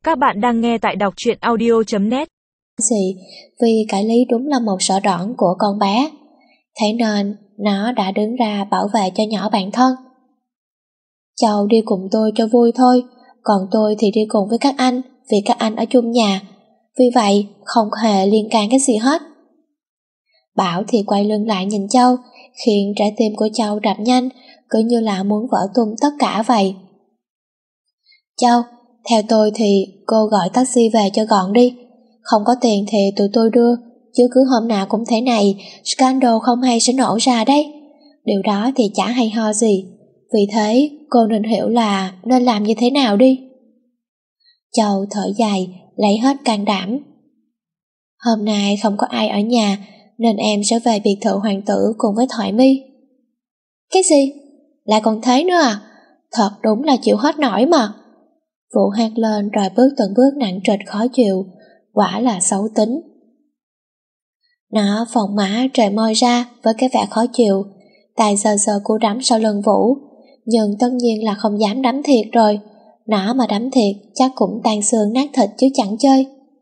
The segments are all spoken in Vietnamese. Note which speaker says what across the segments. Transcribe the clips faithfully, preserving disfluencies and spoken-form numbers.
Speaker 1: Các bạn đang nghe tại đọc truyện audio chấm net.
Speaker 2: Gì, vì cái lý đúng là một sở đoản của con bé. Thế nên nó đã đứng ra bảo vệ cho nhỏ bạn thân. Cháu đi cùng tôi cho vui thôi, còn tôi thì đi cùng với các anh vì các anh ở chung nhà. Vì vậy không hề liên can cái gì hết. Bảo thì quay lưng lại nhìn Châu, khiến trái tim của Châu đập nhanh, cứ như là muốn vỡ tung tất cả vậy. Châu, theo tôi thì cô gọi taxi về cho gọn đi. Không có tiền thì tụi tôi đưa, chứ cứ hôm nào cũng thế này, scandal không hay sẽ nổ ra đấy. Điều đó thì chả hay ho gì. Vì thế cô nên hiểu là nên làm như thế nào đi. Châu thở dài, lấy hết can đảm. Hôm nay không có ai ở nhà, nên em sẽ về biệt thự hoàng tử cùng với Thoại My. Cái gì? Lại còn thế nữa à? Thật đúng là chịu hết nổi mà. Vũ hát lên rồi bước từng bước nặng trịch khó chịu, quả là xấu tính. Nó phồng má trời môi ra với cái vẻ khó chịu, tay sờ sờ cú đấm sau lưng Vũ, nhưng tất nhiên là không dám đấm thiệt rồi. Nó mà đấm thiệt chắc cũng tan xương nát thịt chứ chẳng chơi.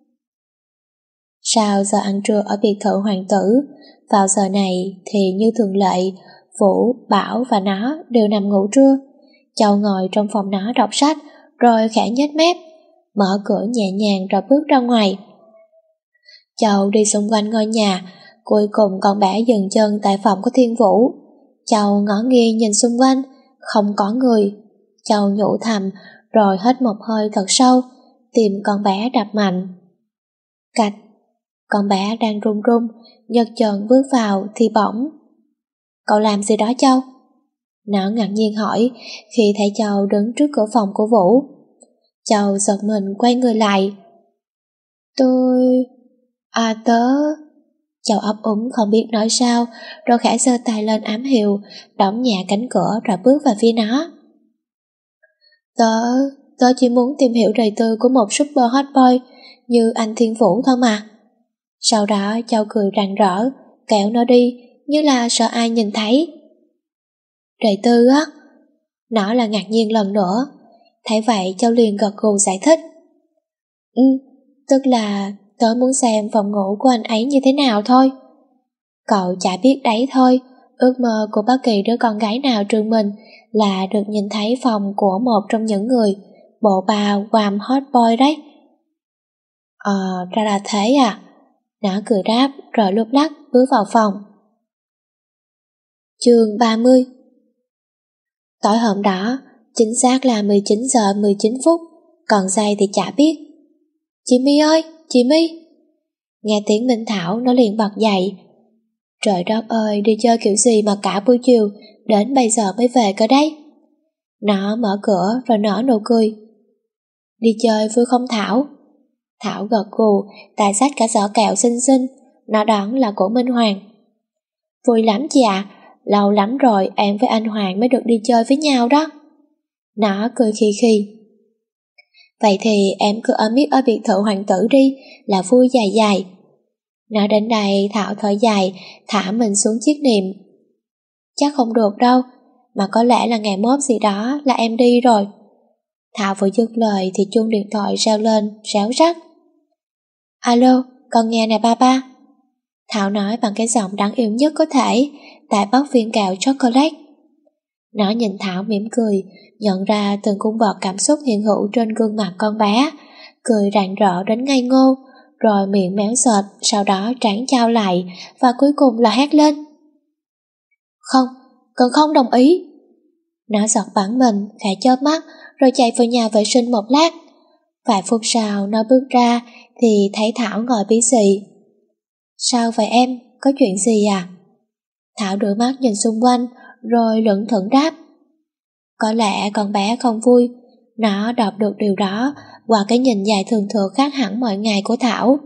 Speaker 2: Sau giờ ăn trưa ở biệt thự hoàng tử, vào giờ này thì như thường lệ, Vũ, Bảo và nó đều nằm ngủ trưa. Châu ngồi trong phòng nó đọc sách, rồi khẽ nhếch mép, mở cửa nhẹ nhàng rồi bước ra ngoài. Châu đi xung quanh ngôi nhà, cuối cùng con bé dừng chân tại phòng của Thiên Vũ. Châu ngó nghiêng nhìn xung quanh, không có người. Châu nhủ thầm, rồi hít một hơi thật sâu, tim con bé đập mạnh. Cạch, con bé đang run run, nhấc chân bước vào thì bỗng. Cậu làm gì đó Châu? Nó ngạc nhiên hỏi khi thấy Châu đứng trước cửa phòng của Vũ. Châu giật mình quay người lại. Tôi... À tớ... Châu ấp úng không biết nói sao, rồi khẽ giơ tay lên ám hiệu, đóng nhẹ cánh cửa rồi bước vào phía nó. Tớ... Tớ chỉ muốn tìm hiểu đời tư của một super hot boy như anh Thiên Vũ thôi mà. Sau đó Châu cười rạng rỡ, kéo nó đi, như là sợ ai nhìn thấy. Đời tư á? Nó là ngạc nhiên lần nữa. Thấy vậy Châu liền gật gù giải thích. Ừ, tức là tớ muốn xem phòng ngủ của anh ấy như thế nào thôi. Cậu chả biết đấy thôi, ước mơ của bất kỳ đứa con gái nào trường mình là được nhìn thấy phòng của một trong những người bộ bà Wham hot boy đấy. Ờ, ra là thế à? Nó cười đáp rồi lúc lắc bước vào phòng. Chương ba mươi. Tối hôm đó, chính xác là mười chín giờ mười chín phút, còn giây thì chả biết. Chị My ơi, chị My! Nghe tiếng Minh Thảo nó liền bật dậy. Trời đất ơi, đi chơi kiểu gì mà cả buổi chiều, đến bây giờ mới về cơ đấy. Nó mở cửa rồi nở nụ cười. Đi chơi vui không Thảo? Thảo gật gù, tay xách cả giỏ kẹo xinh xinh, nó đoán là của Minh Hoàng. Vui lắm chị ạ, lâu lắm rồi em với anh Hoàng mới được đi chơi với nhau đó. Nó cười khì khì. Vậy thì em cứ ở miết ở biệt thự hoàng tử đi, là vui dài dài. Nói đến đây Thảo thở dài, thả mình xuống chiếc niệm. Chắc không được đâu, mà có lẽ là ngày mốt gì đó là em đi rồi. Thảo vừa dứt lời thì chuông điện thoại reo lên, réo rắt. Alo, con nghe nè ba ba. Thảo nói bằng cái giọng đáng yêu nhất có thể, tại bóc viên kẹo chocolate. Nó nhìn Thảo mỉm cười, nhận ra từng cung bậc cảm xúc hiện hữu trên gương mặt con bé, cười rạng rỡ đến ngây ngô, rồi miệng méo sệt, sau đó trán trao lại, và cuối cùng là hét lên. Không, con không đồng ý. Nó giật bắn mình, khẽ chớp mắt, rồi chạy vào nhà vệ sinh một lát. Vài phút sau nó bước ra thì thấy Thảo ngồi bí xị. Sao vậy em, có chuyện gì à? Thảo đưa mắt nhìn xung quanh, rồi lững thững đáp. Có lẽ con bé không vui. Nó đọc được điều đó qua cái nhìn dài thường thường khác hẳn mọi ngày của Thảo.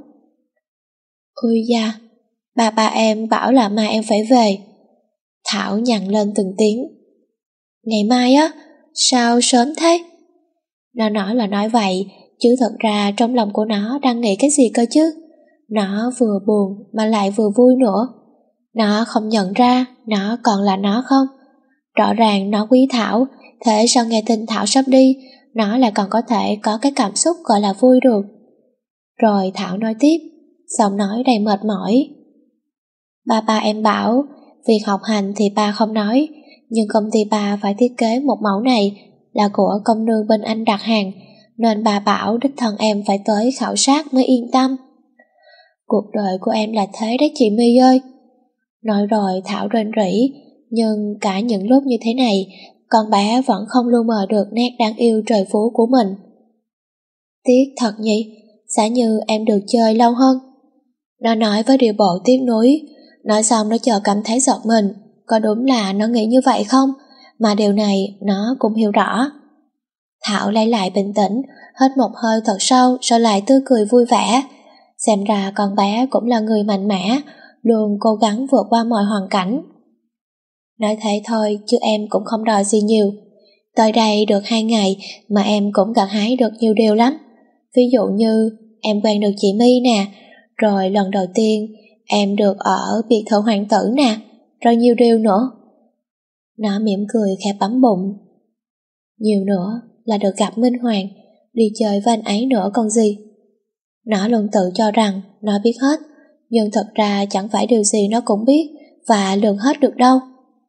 Speaker 2: Ui da, ba ba em bảo là mai em phải về. Thảo nhằn lên từng tiếng. Ngày mai á? Sao sớm thế? Nó nói là nói vậy, chứ thật ra trong lòng của nó đang nghĩ cái gì cơ chứ. Nó vừa buồn mà lại vừa vui nữa. Nó không nhận ra nó còn là nó không. Rõ ràng nó quý Thảo, thế sao nghe tin Thảo sắp đi, nó lại còn có thể có cái cảm xúc gọi là vui được. Rồi Thảo nói tiếp, giọng nói đầy mệt mỏi. Ba ba em bảo, việc học hành thì ba không nói, nhưng công ty ba phải thiết kế một mẫu này là của công nương bên anh đặt hàng, nên bà bảo đích thân em phải tới khảo sát mới yên tâm. Cuộc đời của em là thế đấy chị My ơi. Nói rồi Thảo rên rỉ, nhưng cả những lúc như thế này, con bé vẫn không lu mờ được nét đáng yêu trời phú của mình. Tiếc thật nhỉ, giả như em được chơi lâu hơn. Nó nói với điệu bộ tiếc nuối, nói xong nó chợt cảm thấy giật mình, có đúng là nó nghĩ như vậy không? Mà điều này nó cũng hiểu rõ. Thảo lấy lại bình tĩnh, hít một hơi thật sâu rồi lại tươi cười vui vẻ. Xem ra con bé cũng là người mạnh mẽ, luôn cố gắng vượt qua mọi hoàn cảnh. Nói thế thôi chứ em cũng không đòi gì nhiều. Tới đây được hai ngày mà em cũng gặt hái được nhiều điều lắm. Ví dụ như em quen được chị My nè, rồi lần đầu tiên em được ở biệt thự hoàng tử nè, rồi nhiều điều nữa. Nó mỉm cười khẽ bấm bụng. Nhiều nữa là được gặp Minh Hoàng, đi chơi với anh ấy nữa còn gì. Nó luôn tự cho rằng nó biết hết, nhưng thật ra chẳng phải điều gì nó cũng biết và lường hết được đâu.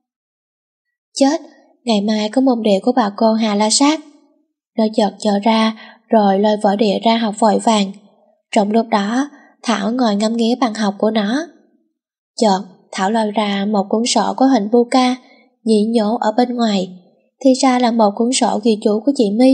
Speaker 2: Chết, ngày mai có môn địa của bà cô Hà La Sát. Nó chợt chờ ra rồi lôi vở địa ra học vội vàng. Trong lúc đó, Thảo ngồi ngắm nghía bàn học của nó. Chợt, Thảo lôi ra một cuốn sổ có hình Buka, nhỉ nhổ ở bên ngoài, thì ra là một cuốn sổ ghi chú của chị My.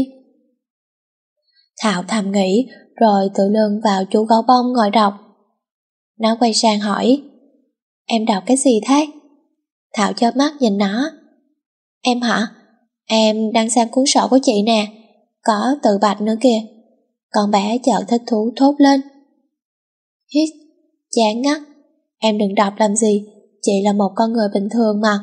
Speaker 2: Thảo thầm nghĩ, rồi tự lưng vào chú gấu bông ngồi đọc. Nó quay sang hỏi, em đọc cái gì thế? Thảo chớp mắt nhìn nó. Em hả? Em đang xem cuốn sổ của chị nè, có tự bạch nữa kìa. Con bé chợt thích thú thốt lên. Hít, chán ngắt, em đừng đọc làm gì, chị là một con người bình thường mà.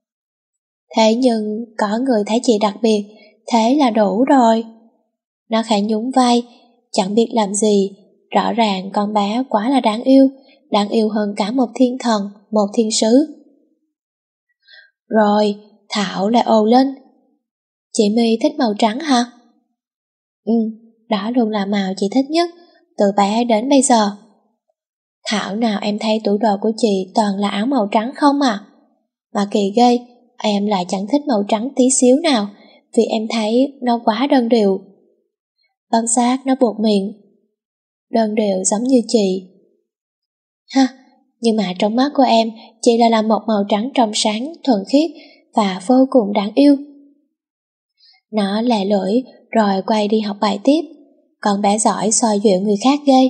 Speaker 2: Thế nhưng có người thấy chị đặc biệt, thế là đủ rồi. Nó khẽ nhún vai, chẳng biết làm gì, rõ ràng con bé quá là đáng yêu, đáng yêu hơn cả một thiên thần, một thiên sứ. Rồi, Thảo lại ồ lên. Chị My thích màu trắng hả? Ừ, đó luôn là màu chị thích nhất, từ bé đến bây giờ. Thảo nào em thấy tủ đồ của chị toàn là áo màu trắng không à? Mà kỳ ghê, em lại chẳng thích màu trắng tí xíu nào, vì em thấy nó quá đơn điệu. Băng giác nó buộc miệng. Đơn điệu giống như chị. Ha, nhưng mà trong mắt của em, chị là là một màu trắng trong sáng, thuần khiết và vô cùng đáng yêu. Nó lè lưỡi rồi quay đi học bài tiếp, còn bé giỏi soi duyệu người khác ghê.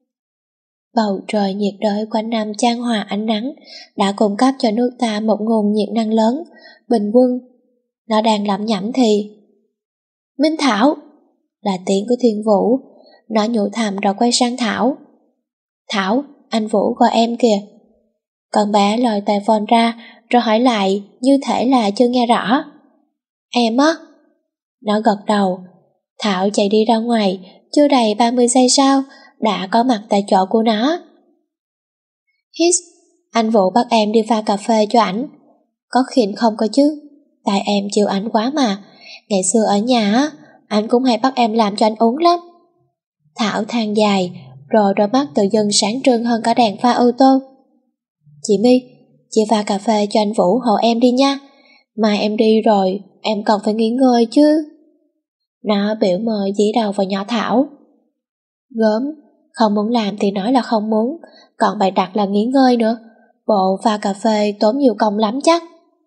Speaker 2: Bầu trời nhiệt đới quanh năm chan hòa ánh nắng đã cung cấp cho nước ta một nguồn nhiệt năng lớn, bình quân. Nó đang lẩm nhẩm thì Minh Thảo là tiếng của Thiên Vũ. Nó nhủ thầm rồi quay sang Thảo. Thảo, anh Vũ gọi em kìa. Con bé lòi tai phone ra rồi hỏi lại như thể là chưa nghe rõ. Em á? Nó gật đầu. Thảo chạy đi ra ngoài, chưa đầy ba mươi giây sau đã có mặt tại chỗ của nó. Hít, anh Vũ bắt em đi pha cà phê cho ảnh. Có khiển không cơ chứ? Tại em chịu ảnh quá mà. Ngày xưa ở nhà á, anh cũng hay bắt em làm cho anh uống lắm. Thảo than dài, rồi đôi mắt tự dưng sáng trưng hơn cả đèn pha ô tô. Chị My, chị pha cà phê cho anh Vũ hộ em đi nha. Mai em đi rồi, em còn phải nghỉ ngơi chứ. Nó biểu mời dí đầu vào nhỏ Thảo. Gớm, không muốn làm thì nói là không muốn, còn bày đặt là nghỉ ngơi nữa. Bộ pha cà phê tốn nhiều công lắm chắc.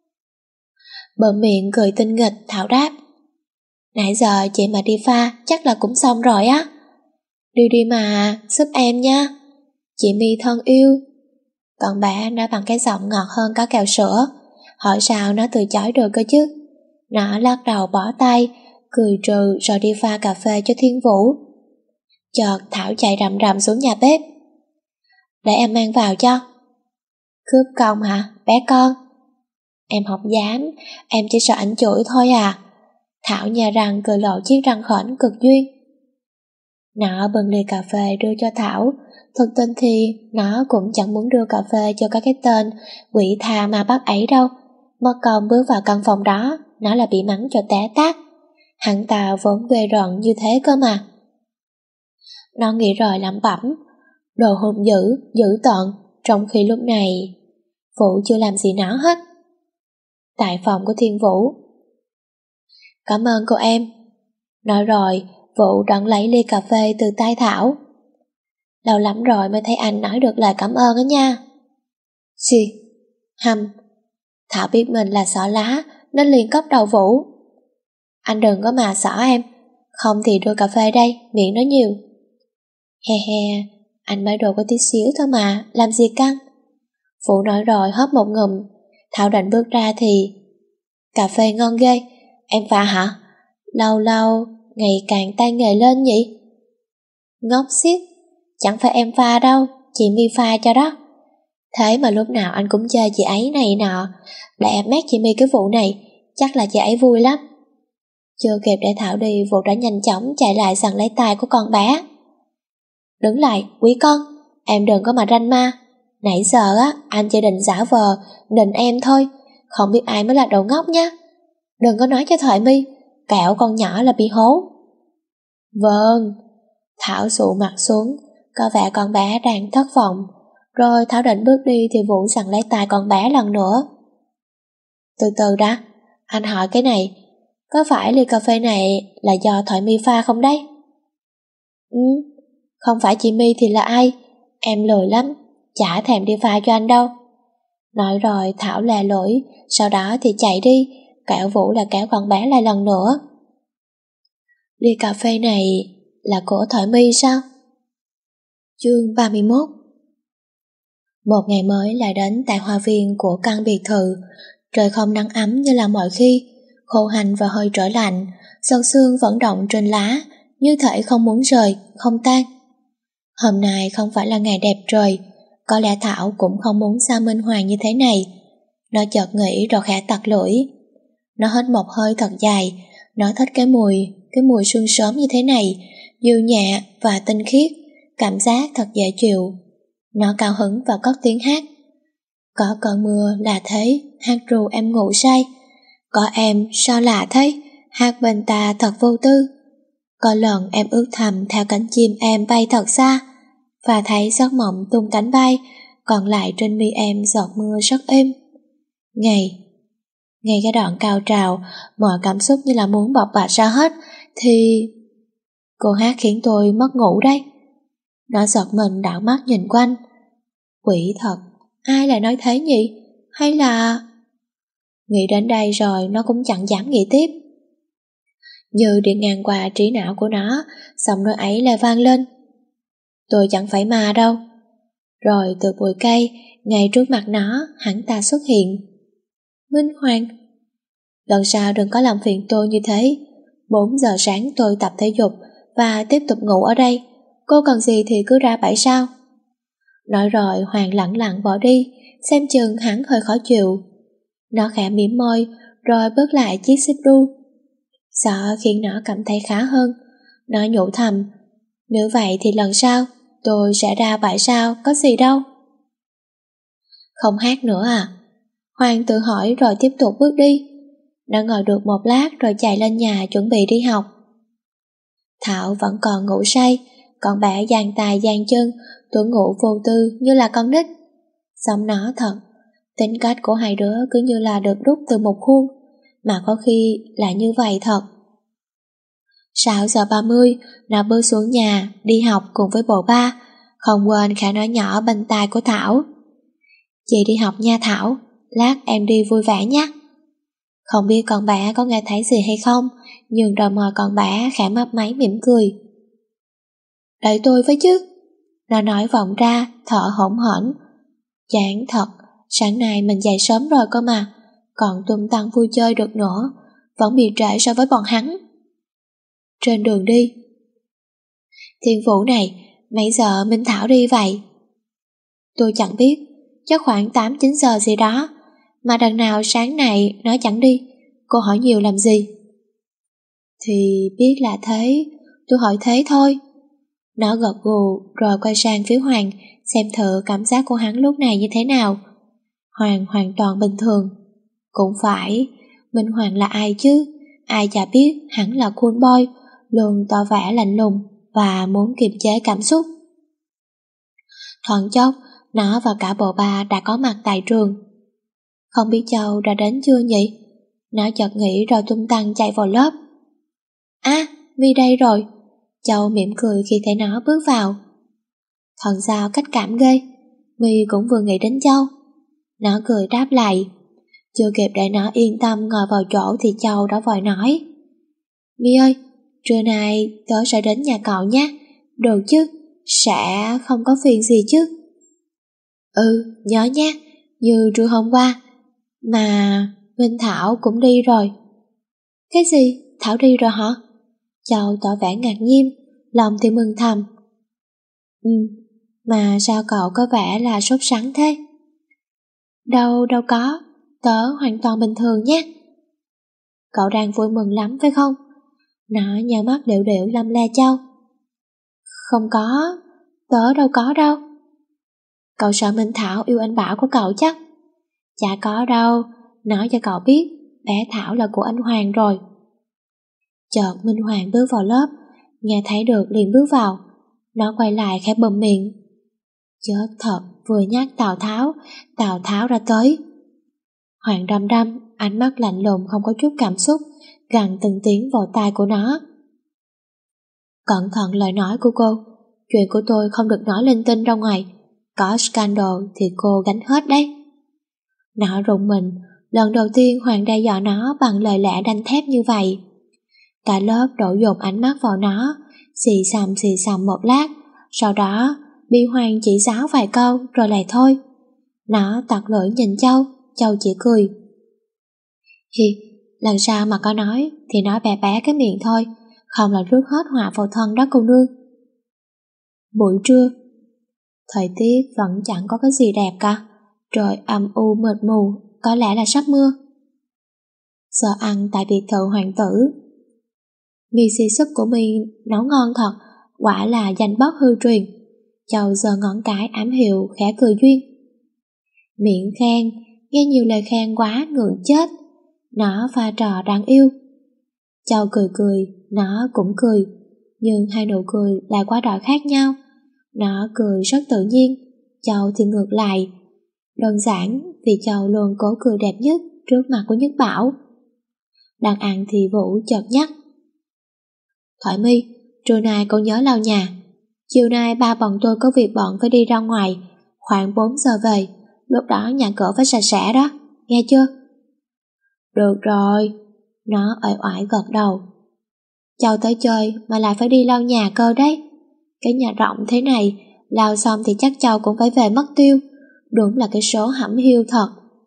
Speaker 2: Bờ miệng cười tinh nghịch, Thảo đáp. Nãy giờ chị mà đi pha chắc là cũng xong rồi á. Đi đi mà, giúp em nha. Chị My thân yêu. Con bé nói bằng cái giọng ngọt hơn cả kẹo sữa. Hỏi sao nó từ chối được cơ chứ. Nó lắc đầu bỏ tay, cười trừ rồi đi pha cà phê cho Thiên Vũ. Chợt Thảo chạy rầm rầm xuống nhà bếp. Để em mang vào cho. Cướp công hả, bé con? Em không dám, em chỉ sợ anh chửi thôi à. Thảo nhà răng cười lộ chiếc răng khểnh cực duyên. Nó bưng ly cà phê đưa cho Thảo. Thực tình thì nó cũng chẳng muốn đưa cà phê cho các cái tên quỷ tha ma bắt ấy đâu. Mất công bước vào căn phòng đó, nó là bị mắng cho té tát. Hắn ta vốn ghê rợn như thế cơ mà. Nó nghĩ rồi lẩm bẩm, đồ hung dữ, dữ tợn, trong khi lúc này Vũ chưa làm gì nó hết. Tại phòng của Thiên Vũ. Cảm ơn cô em. Nói rồi, Vũ đón lấy ly cà phê từ tay Thảo. Lâu lắm rồi mới thấy anh nói được lời cảm ơn đó nha. Gì? Hầm. Thảo biết mình là xỏ lá nên liền cốc đầu Vũ. Anh đừng có mà xỏ em, không thì đưa cà phê đây, miệng nói nhiều. He he, anh mới đồ có tí xíu thôi mà, làm gì căng. Vũ nói rồi hớp một ngụm. Thảo định bước ra thì cà phê ngon ghê, em pha hả? Lâu lâu, ngày càng tay nghề lên nhỉ? Ngốc xiết, chẳng phải em pha đâu, chị My pha cho đó. Thế mà lúc nào anh cũng chơi chị ấy này nọ, lại em mét chị My cái vụ này, chắc là chị ấy vui lắm. Chưa kịp để Thảo đi, Vũ đã nhanh chóng chạy lại giằng lấy tay của con bé. Đứng lại, quý con, em đừng có mà ranh ma. Nãy giờ á, anh chỉ định giả vờ, định em thôi, không biết ai mới là đồ ngốc nhá. Đừng có nói cho Thoại My, kẹo con nhỏ là bị hố. Vâng. Thảo sụ mặt xuống, có vẻ con bé đang thất vọng. Rồi Thảo định bước đi thì Vũ giằng lấy tay con bé lần nữa. Từ từ đã, anh hỏi cái này, có phải ly cà phê này là do Thoại My pha không đấy? Ừ, không phải chị My thì là ai? Em lười lắm, chả thèm đi pha cho anh đâu. Nói rồi Thảo lè lưỡi, sau đó thì chạy đi, kẹo Vũ là kéo con bé lại lần nữa. Ly cà phê này là của Thoại My sao? Chương ba mươi mốt. Một ngày mới lại đến tại hoa viên của căn biệt thự. Trời không nắng ấm như là mọi khi, khô hành và hơi trở lạnh, sâu sương vẫn động trên lá, như thể không muốn rời, không tan. Hôm nay không phải là ngày đẹp trời, có lẽ Thảo cũng không muốn xa Minh Hoàng như thế này. Nó chợt nghĩ rồi khẽ tặc lưỡi. Nó hít một hơi thật dài, nó thích cái mùi, cái mùi sương sớm như thế này, dịu nhẹ và tinh khiết, cảm giác thật dễ chịu. Nó cao hứng và cất tiếng hát. Có cơn mưa là thế, hát ru em ngủ say. Có em sao lạ thế, hát bên ta thật vô tư. Có lần em ước thầm theo cánh chim em bay thật xa, và thấy giấc mộng tung cánh bay, còn lại trên mi em giọt mưa rất êm. Ngày, ngay cái đoạn cao trào, mọi cảm xúc như là muốn bộc bạch ra hết, thì... Cô hát khiến tôi mất ngủ đấy. Nó giật mình đảo mắt nhìn quanh. Quỷ thật, ai lại nói thế nhỉ? Hay là... Nghĩ đến đây rồi nó cũng chẳng dám nghĩ tiếp. Như đi ngang qua trí não của nó, giọng nói ấy lại vang lên. Tôi chẳng phải ma đâu. Rồi từ bụi cây, ngay trước mặt nó, hắn ta xuất hiện. Minh Hoàng. Lần sau đừng có làm phiền tôi như thế. Bốn giờ sáng tôi tập thể dục và tiếp tục ngủ ở đây. Cô cần gì thì cứ ra bãi sao. Nói rồi Hoàng lẳng lặng bỏ đi, xem chừng hắn hơi khó chịu. Nó khẽ mỉm môi, rồi bước lại chiếc xích đu. Sợ khiến nó cảm thấy khá hơn. Nó nhủ thầm, nếu vậy thì lần sau tôi sẽ ra bãi sao, có gì đâu. Không hát nữa à? Hoàng tự hỏi rồi tiếp tục bước đi. Nó ngồi được một lát rồi chạy lên nhà chuẩn bị đi học. Thảo vẫn còn ngủ say, còn bé giang tay giang chân, tuổi ngủ vô tư như là con nít. Xong nó thật, tính cách của hai đứa cứ như là được đúc từ một khuôn, mà có khi là như vậy thật. Sáu giờ ba mươi, nó bước xuống nhà, đi học cùng với bộ ba, không quên khả nói nhỏ bên tai của Thảo. Chị đi học nha Thảo, lát em đi vui vẻ nhé. Không biết con bé có nghe thấy gì hay không, nhưng rồi mời con bé khẽ mấp máy mỉm cười. Đợi tôi với chứ. Nó nói vọng ra, thở hổn hển. Chán thật, sáng nay mình dậy sớm rồi cơ mà, còn tung tăng vui chơi được nữa, vẫn bị trễ so với bọn hắn. Trên đường đi. Thiên Vũ này, mấy giờ Minh Thảo đi vậy? Tôi chẳng biết, chắc khoảng tám chín giờ gì đó, mà đằng nào sáng này nó chẳng đi, cô hỏi nhiều làm gì? Thì biết là thế, tôi hỏi thế thôi. Nó gật gù rồi quay sang phía Hoàng, xem thử cảm giác của hắn lúc này như thế nào. Hoàng hoàn toàn bình thường. Cũng phải, Minh Hoàng là ai chứ? ai chả biết hắn là cool boy, luôn tỏ vẻ lạnh lùng và muốn kiềm chế cảm xúc. Thoáng chốc, nó và cả bộ ba đã có mặt tại trường. Không biết Châu đã đến chưa nhỉ? Nó chợt nghĩ rồi tung tăng chạy vào lớp. À, My đây rồi. Châu mỉm cười khi thấy nó bước vào. Thần sao cách cảm ghê. My cũng vừa nghĩ đến Châu. Nó cười đáp lại. Chưa kịp để nó yên tâm ngồi vào chỗ thì Châu đã vội nói. My ơi, trưa nay tớ sẽ đến nhà cậu nhé. Được chứ, sẽ không có phiền gì chứ? Ừ, nhớ nhé, như trưa hôm qua. Mà Minh Thảo cũng đi rồi. Cái gì? Thảo đi rồi hả? Châu tỏ vẻ ngạc nhiên, lòng thì mừng thầm. Ừ, mà sao cậu có vẻ là sốt sắng thế? Đâu, đâu có, tớ hoàn toàn bình thường nhé. Cậu đang vui mừng lắm phải không? Nó nhào mắt điệu điệu lăm le Châu. Không có, tớ đâu có đâu. Cậu sợ Minh Thảo yêu anh Bảo của cậu chắc? Chả có đâu, nói cho cậu biết, bé Thảo là của anh Hoàng rồi. Chợt Minh Hoàng bước vào lớp, nghe thấy được liền bước vào. Nó quay lại khẽ bầm miệng. Chết thật, vừa nhắc Tào Tháo, Tào Tháo ra tới. Hoàng đăm đăm, ánh mắt lạnh lùng không có chút cảm xúc, gằn từng tiếng vào tai của nó. Cẩn thận lời nói của cô, chuyện của tôi không được nói lên tin ra ngoài, có scandal thì cô gánh hết đấy. Nó rùng mình, lần đầu tiên Hoàng đe dọa nó bằng lời lẽ đanh thép như vậy. Cả lớp đổ dồn ánh mắt vào nó, xì xầm xì xầm một lát, sau đó bị Hoàng chỉ giáo vài câu rồi lại thôi. Nó tặc lưỡi nhìn Châu, Châu chỉ cười. Hi, lần sau mà có nói thì nói bé bé cái miệng thôi, không là rước hết họa vào thân đó cô nương. Buổi trưa, thời tiết vẫn chẳng có cái gì đẹp cả, trời âm u mịt mù, có lẽ là sắp mưa. Giờ ăn tại biệt thự hoàng tử. Mì xì súp của mình nấu ngon thật, quả là danh bót hư truyền. Châu giờ ngón cái ám hiệu khẽ cười duyên. Miệng khen, nghe nhiều lời khen quá ngượng chết. Nó pha trò đáng yêu. Châu cười cười, nó cũng cười, nhưng hai nụ cười lại quá đỗi khác nhau. Nó cười rất tự nhiên, Châu thì ngược lại. Đơn giản vì Châu luôn cố cười đẹp nhất trước mặt của Nhất Bảo. Đang ăn thì Vũ chợt nhắc. Thoại My, trưa nay cậu nhớ lau nhà. Chiều nay ba bọn tôi có việc bận phải đi ra ngoài, khoảng bốn giờ về, lúc đó nhà cửa phải sạch sẽ đó, nghe chưa? Được rồi, nó uể oải gật đầu. Châu tới chơi mà lại phải đi lau nhà cơ đấy. Cái nhà rộng thế này, lau xong thì chắc Châu cũng phải về mất tiêu, đúng là cái số hẩm hiu thật.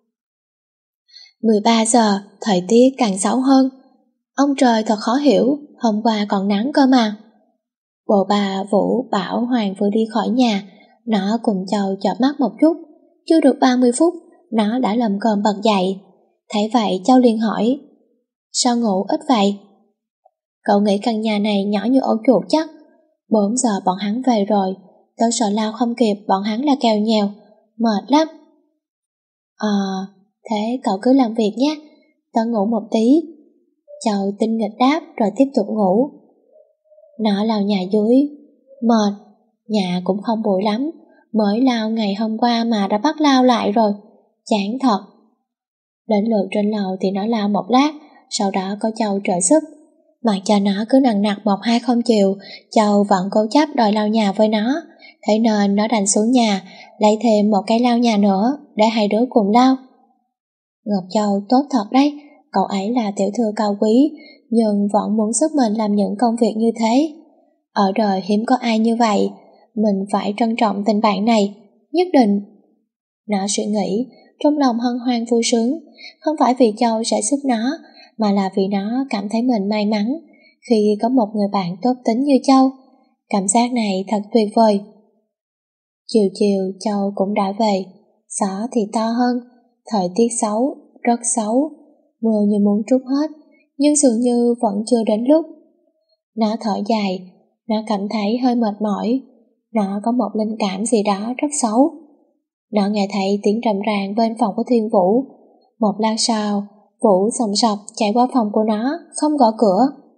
Speaker 2: mười ba giờ, thời tiết càng xấu hơn. Ông trời thật khó hiểu, hôm qua còn nắng cơ mà. Bộ bà Vũ bảo Hoàng vừa đi khỏi nhà, nó cùng Châu chợp mắt một chút, chưa được ba mươi phút, nó đã lầm cồm bật dậy. Thấy vậy Châu liền hỏi, sao ngủ ít vậy? Cậu nghĩ căn nhà này nhỏ như ổ chuột chắc. Bốn giờ bọn hắn về rồi, tớ sợ lao không kịp, bọn hắn là kèo nhèo, mệt lắm. Ờ, thế cậu cứ làm việc nhé, tớ ngủ một tí. Châu tinh nghịch đáp rồi tiếp tục ngủ. Nó lau nhà dưới, mệt, nhà cũng không bụi lắm, mới lau ngày hôm qua mà đã bắt lau lại rồi, chán thật. Đến lượt trên lầu thì nó lau một lát, sau đó có Châu trợ giúp. Mặc cho nó cứ nằng nặc một hai không chịu, Châu vẫn cố chấp đòi lau nhà với nó, thế nên nó đành xuống nhà, lấy thêm một cái lau nhà nữa để hai đứa cùng lau. Ngọc Châu tốt thật đấy, cậu ấy là tiểu thư cao quý, nhưng vẫn muốn giúp mình làm những công việc như thế. Ở đời hiếm có ai như vậy, mình phải trân trọng tình bạn này, nhất định. Nó suy nghĩ, trong lòng hân hoan vui sướng, không phải vì Châu sẽ giúp nó, mà là vì nó cảm thấy mình may mắn khi có một người bạn tốt tính như Châu. Cảm giác này thật tuyệt vời. Chiều chiều Châu cũng đã về, gió thì to hơn, thời tiết xấu, rất xấu, mưa như muốn trút hết, nhưng dường như vẫn chưa đến lúc. Nó thở dài, nó cảm thấy hơi mệt mỏi, nó có một linh cảm gì đó rất xấu. Nó nghe thấy tiếng rầm ràng bên phòng của Thiên Vũ. Một lát sau, Vũ sòng sọc chạy qua phòng của nó, không gõ cửa.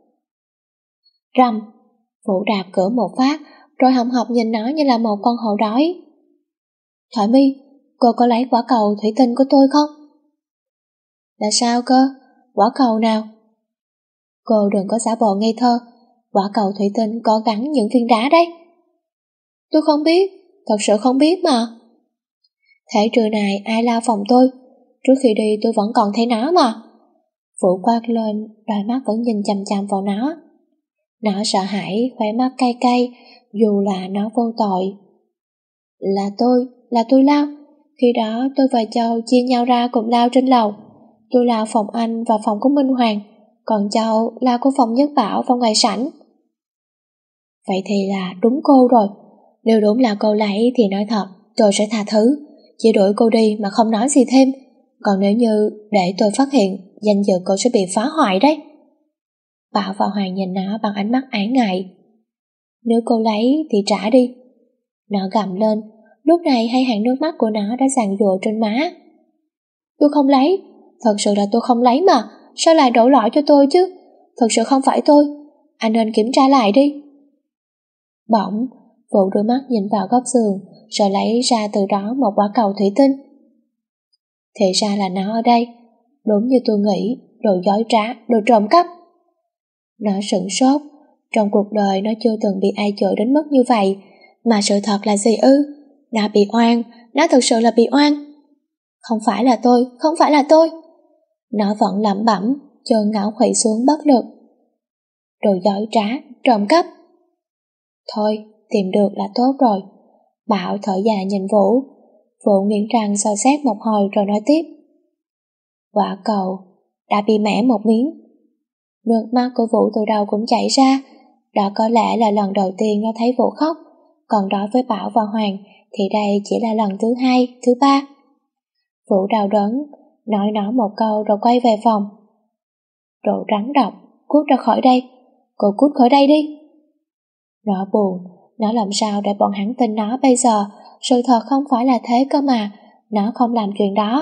Speaker 2: Rầm, Vũ đạp cửa một phát, rồi hậm hực nhìn nó như là một con hổ đói. Thỏi Mi, cô có lấy quả cầu thủy tinh của tôi không? Là sao cơ? Quả cầu nào? Cô đừng có giả bộ ngây thơ, quả cầu thủy tinh có gắn những viên đá đấy. Tôi không biết, thật sự không biết mà. Thế trưa này ai lao phòng tôi? Trước khi đi tôi vẫn còn thấy nó mà. Vũ quát lên, đôi mắt vẫn nhìn chằm chằm vào nó. Nó sợ hãi, khóe mắt cay cay, dù là nó vô tội. Là tôi, là tôi lao. Khi đó tôi và Châu chia nhau ra cùng lao trên lầu. Tôi lao phòng anh và phòng của Minh Hoàng, còn Châu lao của phòng Nhất Bảo vào ngoài sảnh. Vậy thì là đúng cô rồi. Nếu đúng là cô lấy thì nói thật, tôi sẽ tha thứ, chỉ đuổi cô đi mà không nói gì thêm. Còn nếu như để tôi phát hiện, danh dự cô sẽ bị phá hoại đấy. Bảo và Hoàng nhìn nó bằng ánh mắt ái ngại. Nếu cô lấy thì trả đi. Nó gầm lên, lúc này hai hàng nước mắt của nó đã giàn giụa trên má. Tôi không lấy, thật sự là tôi không lấy mà, sao lại đổ lỗi cho tôi chứ? Thật sự không phải tôi, anh nên kiểm tra lại đi. Bỗng, Vũ đưa mắt nhìn vào góc giường, rồi lấy ra từ đó một quả cầu thủy tinh. Thì ra là nó ở đây, đúng như tôi nghĩ, đồ dối trá, đồ trộm cắp. Nó sửng sốt, trong cuộc đời nó chưa từng bị ai chửi đến mức như vậy, mà sự thật là gì ư? Nó bị oan, nó thực sự là bị oan. Không phải là tôi, không phải là tôi. Nó vẫn lẩm bẩm, chân ngã khuỵu xuống bất lực. Đồ dối trá, trộm cắp. Thôi, tìm được là tốt rồi. Bảo thở dài nhìn Vũ. Vũ nghiến răng soi xét một hồi rồi nói tiếp. Quả cầu đã bị mẻ một miếng. Nước mắt của Vũ từ đầu cũng chảy ra. Đó có lẽ là lần đầu tiên nó thấy Vũ khóc, còn đối với Bảo và Hoàng thì đây chỉ là lần thứ hai, thứ ba. Vũ đau đớn, nói nó một câu rồi quay về phòng. Đồ rắn độc, cút ra khỏi đây, cô cút khỏi đây đi. Nó buồn, nó làm sao để bọn hắn tin nó bây giờ, sự thật không phải là thế cơ mà, nó không làm chuyện đó.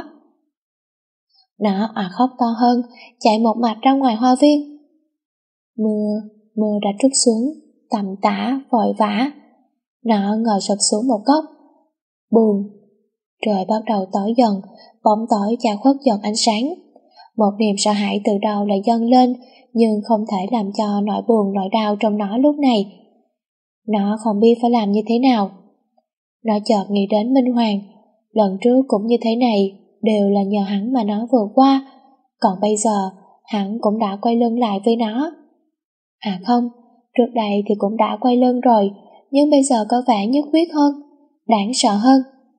Speaker 2: Nó à khóc to hơn, chạy một mạch ra ngoài hoa viên. Mưa, mưa đã trút xuống, tầm tã, vội vã. Nó ngồi sụp xuống một góc. Buồn. Trời bắt đầu tối dần, bóng tối che khuất dần ánh sáng. Một niềm sợ hãi từ đầu lại dâng lên, nhưng không thể làm cho nỗi buồn nỗi đau trong nó lúc này. Nó không biết phải làm như thế nào. Nó chợt nghĩ đến Minh Hoàng. Lần trước cũng như thế này, đều là nhờ hắn mà nó vượt qua. Còn bây giờ, hắn cũng đã quay lưng lại với nó. À không, trước đây thì cũng đã quay lưng rồi, nhưng bây giờ có vẻ nhất quyết hơn, đáng sợ hơn.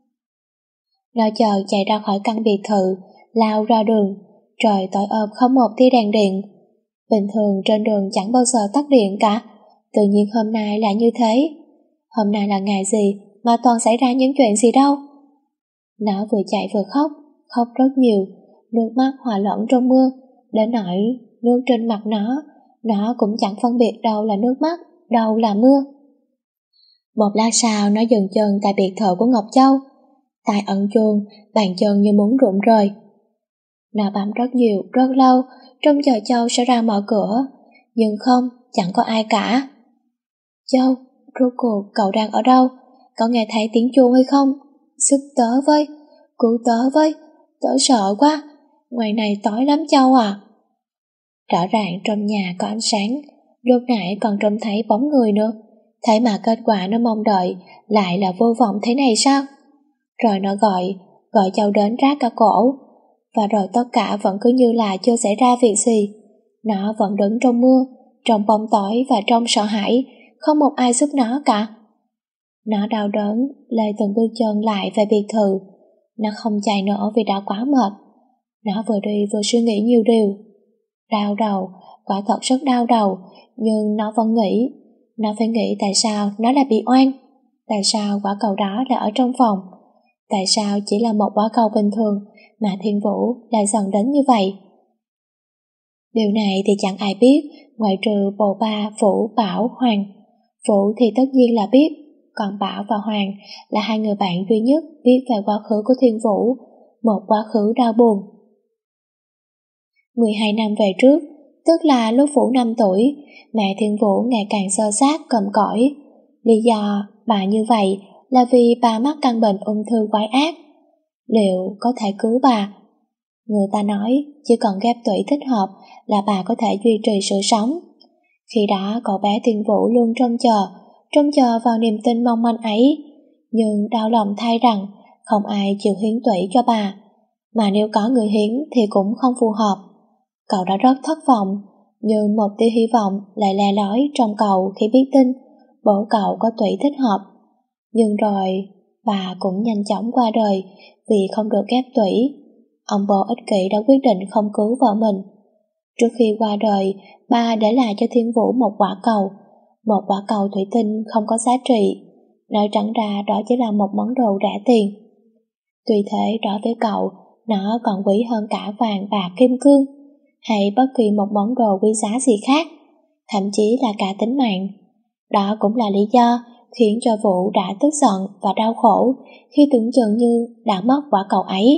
Speaker 2: Nó chờ chạy ra khỏi căn biệt thự, lao ra đường. Trời tối ôm không một tia đèn điện. Bình thường trên đường chẳng bao giờ tắt điện cả, tự nhiên hôm nay lại như thế. Hôm nay là ngày gì mà toàn xảy ra những chuyện gì đâu. Nó vừa chạy vừa khóc, khóc rất nhiều, nước mắt hòa lẫn trong mưa, đến nỗi nước trên mặt nó, nó cũng chẳng phân biệt đâu là nước mắt, đâu là mưa. Một lát sau nó dừng chân tại biệt thự của Ngọc Châu. Tay ẩn chuông, bàn chân như muốn rụng rời. Nó bấm rất nhiều, rất lâu, trông chờ Châu sẽ ra mở cửa, nhưng không, chẳng có ai cả. Châu, rốt cuộc cậu đang ở đâu? Cậu nghe thấy tiếng chuông hay không? Giúp tớ với, cứu tớ với, tớ sợ quá, ngoài này tối lắm Châu à. Rõ ràng trong nhà có ánh sáng, lúc nãy còn trông thấy bóng người nữa, thế mà kết quả nó mong đợi lại là vô vọng thế này sao? Rồi nó gọi, gọi Châu đến rát cả cổ, và rồi tất cả vẫn cứ như là chưa xảy ra việc gì. Nó vẫn đứng trong mưa, trong bóng tối và trong sợ hãi, không một ai giúp nó cả. Nó đau đớn, lê từng bước chân lại về biệt thự. Nó không chạy nữa vì đã quá mệt. Nó vừa đi vừa suy nghĩ nhiều điều. Đau đầu, quả thật rất đau đầu, nhưng nó vẫn nghĩ. Nó phải nghĩ tại sao nó lại bị oan. Tại sao quả cầu đó lại ở trong phòng. Tại sao chỉ là một quả cầu bình thường mà Thiên Vũ lại dần đến như vậy. Điều này thì chẳng ai biết, ngoại trừ bồ ba Vũ, Bảo, Hoàng. Vũ thì tất nhiên là biết, còn Bảo và Hoàng là hai người bạn duy nhất biết về quá khứ của Thiên Vũ, một quá khứ đau buồn. mười hai năm về trước, tức là lúc Vũ năm tuổi, mẹ Thiên Vũ ngày càng xơ xác còm cõi. Lý do bà như vậy là vì bà mắc căn bệnh ung thư quái ác. Liệu có thể cứu bà? Người ta nói chỉ cần ghép tủy thích hợp là bà có thể duy trì sự sống. Khi đó cậu bé Thiên Vũ luôn trông chờ, trông chờ vào niềm tin mong manh ấy, nhưng đau lòng thay rằng không ai chịu hiến tủy cho bà, mà nếu có người hiến thì cũng không phù hợp. Cậu đã rất thất vọng, nhưng một tia hy vọng lại le lói trong cậu khi biết tin bố cậu có tủy thích hợp. Nhưng rồi bà cũng nhanh chóng qua đời vì không được ghép tủy. Ông bố ích kỷ đã quyết định không cứu vợ mình. Trước khi qua đời, bà để lại cho Thiên Vũ một quả cầu, một quả cầu thủy tinh không có giá trị. Nói trắng ra đó chỉ là một món đồ rẻ tiền. Tuy thế đối với cậu, nó còn quý hơn cả vàng bạc kim cương, hay bất kỳ một món đồ quý giá gì khác, thậm chí là cả tính mạng. Đó cũng là lý do khiến cho Vũ đã tức giận và đau khổ khi tưởng chừng như đã mất quả cầu ấy.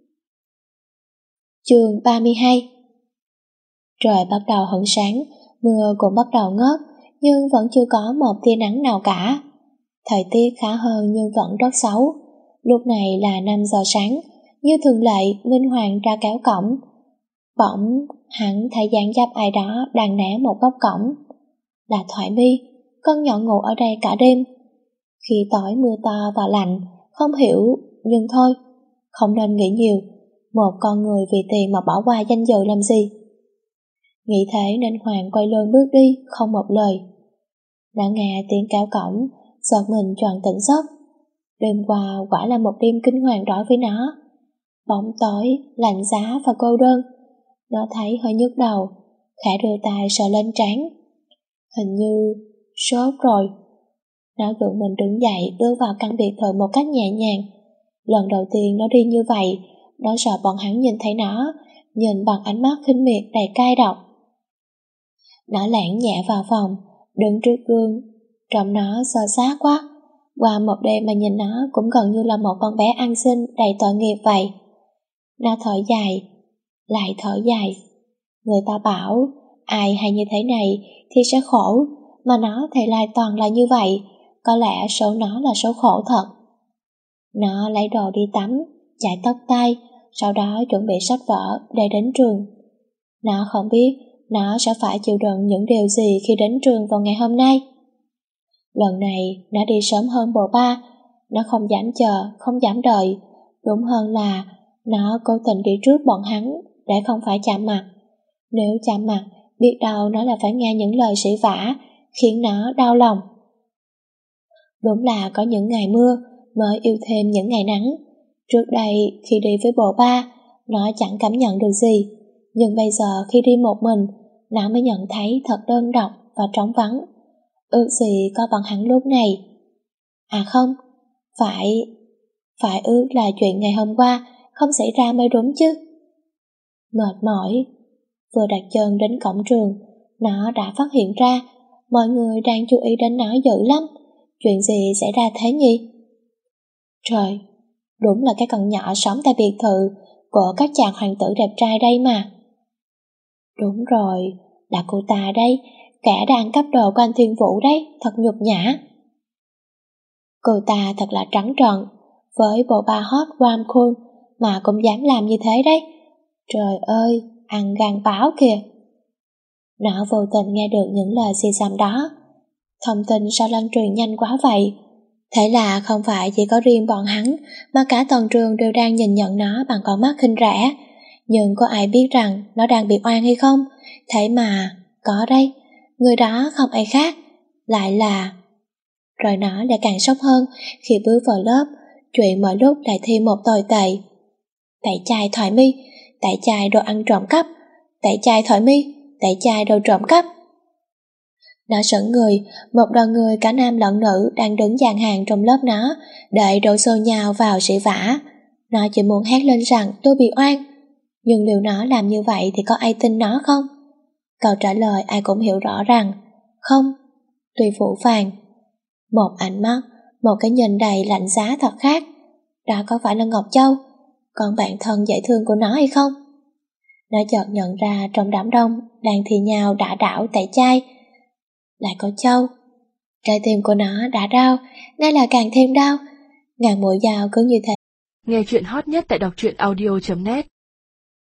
Speaker 2: Chương ba mươi hai. Trời bắt đầu hửng sáng, mưa cũng bắt đầu ngớt, nhưng vẫn chưa có một tia nắng nào cả. Thời tiết khá hơn nhưng vẫn rất xấu. Lúc này là năm giờ sáng, như thường lệ Minh Hoàng ra kéo cổng. Bỗng hắn thấy dáng dấp ai đó đang né một góc cổng. Là Thoại My, con nhỏ ngủ ở đây cả đêm. Khi tối mưa to và lạnh, không hiểu, nhưng thôi, không nên nghĩ nhiều. Một con người vì tiền mà bỏ qua danh dự làm gì? Nghĩ thế nên Hoàng quay lưng bước đi, không một lời. Đã nghe tiếng kéo cổng, giật mình tròn tỉnh giấc. Đêm qua quả là một đêm kinh hoàng đối với nó. Bóng tối, lạnh giá và cô đơn. Nó thấy hơi nhức đầu, khẽ đưa tay sờ lên trán. Hình như sốt rồi. Nó gượng mình đứng dậy, bước vào căn biệt thự một cách nhẹ nhàng. Lần đầu tiên nó đi như vậy, nó sợ bọn hắn nhìn thấy nó, nhìn bằng ánh mắt khinh miệt đầy cay độc. Nó lẻn nhẹ vào phòng, đứng trước gương, trông nó xơ xác quá. Qua một đêm mà nhìn nó cũng gần như là một con bé ăn xin đầy tội nghiệp vậy. Nó thở dài, lại thở dài. Người ta bảo ai hay như thế này thì sẽ khổ, mà nó thì lại toàn là như vậy. Có lẽ số nó là số khổ thật. Nó lấy đồ đi tắm, chải tóc tai, sau đó chuẩn bị sách vở để đến trường. Nó không biết nó sẽ phải chịu đựng những điều gì khi đến trường vào ngày hôm nay. Lần này nó đi sớm hơn bộ ba. Nó không dám chờ, không dám đợi. Đúng hơn là nó cố tình đi trước bọn hắn để không phải chạm mặt. Nếu chạm mặt, biết đâu nó là phải nghe những lời sỉ vả, khiến nó đau lòng. Đúng là có những ngày mưa mới yêu thêm những ngày nắng. Trước đây khi đi với bộ ba, nó chẳng cảm nhận được gì. Nhưng bây giờ khi đi một mình, nó mới nhận thấy thật đơn độc và trống vắng. Ước gì có bọn hắn lúc này. À không, phải, phải ước là chuyện ngày hôm qua không xảy ra mới đúng chứ. Mệt mỏi, vừa đặt chân đến cổng trường, nó đã phát hiện ra mọi người đang chú ý đến nó dữ lắm. Chuyện gì xảy ra thế nhỉ? Trời, đúng là cái con nhỏ sống tại biệt thự của các chàng hoàng tử đẹp trai đây mà. Đúng rồi, là cô ta đây, kẻ đang cắp đồ của anh Thiên Vũ đấy, thật nhục nhã. Cô ta thật là trắng trợn, với bộ ba hot Ram Cool mà cũng dám làm như thế đấy. Trời ơi, ăn gan báo kìa. Nó vô tình nghe được những lời xì xầm đó. Thông tin sao lan truyền nhanh quá vậy? Thế là không phải chỉ có riêng bọn hắn, mà cả toàn trường đều đang nhìn nhận nó bằng con mắt khinh rẻ. Nhưng có ai biết rằng nó đang bị oan hay không? Thế mà, có đây, người đó không ai khác, lại là... Rồi nó lại càng sốc hơn khi bước vào lớp, chuyện mọi lúc lại thêm một tồi tệ. Tẩy chay Thoại My, tẩy chay đồ ăn trộm cắp, tẩy chay Thoại My, tẩy chay đồ trộm cắp. Nó sững người, một đoàn người cả nam lẫn nữ đang đứng dàn hàng trong lớp nó, đợi đổ xô nhào vào sỉ vả. Nó chỉ muốn hét lên rằng tôi bị oan. Nhưng liệu nó làm như vậy thì có ai tin nó không? Câu trả lời ai cũng hiểu rõ rằng không, tuy phủ phàng. Một ánh mắt, một cái nhìn đầy lạnh giá thật khác. Đó có phải là Ngọc Châu, con bạn thân dễ thương của nó hay không? Nó chợt nhận ra trong đám đông đang thì nhào đả đảo tẩy chay lại có Châu. Trái tim của nó đã đau, nay là càng thêm đau. Ngàn mũi dao cứ như thế.
Speaker 1: Nghe chuyện hot nhất tại đọc truyện audio chấm net.